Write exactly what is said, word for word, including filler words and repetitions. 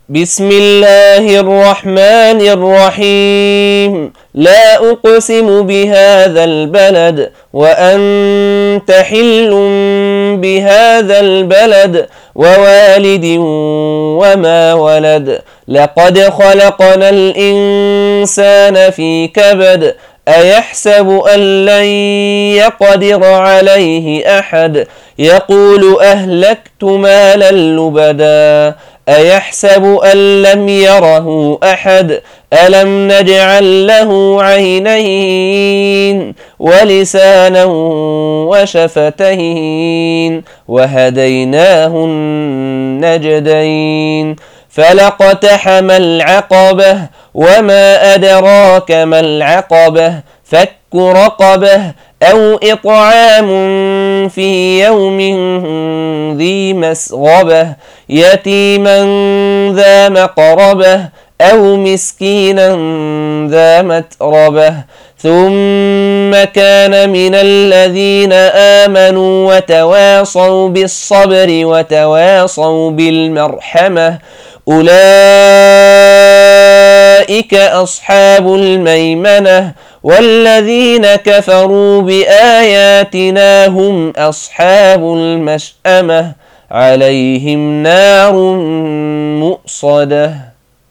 بسم الله الرحمن الرحيم. لا أقسم بهذا البلد وأنت حل بهذا البلد ووالد وما ولد. لقد خلقنا الإنسان في كبد. أيحسب أن لن يقدر عليه أحد. يقول أهلكت مالا لبدا. أيحسب أن لم يره أحد. ألم نجعل له عينين ولسانا وشفتين وهديناه النجدين. فلاقتحم العقبة وما أدراك ما العقبة. فك رقبة أو إطعام في يوم ذي مسغبة. يتيما ذا مقربة أو مسكينا ذا متربة. ثم كان من الذين آمنوا وتواصوا بالصبر وتواصوا بالمرحمة. أولئك أصحاب الميمنة. والذين كفروا بآياتنا هم أصحاب المشأمة. عليهم نار مؤصدة.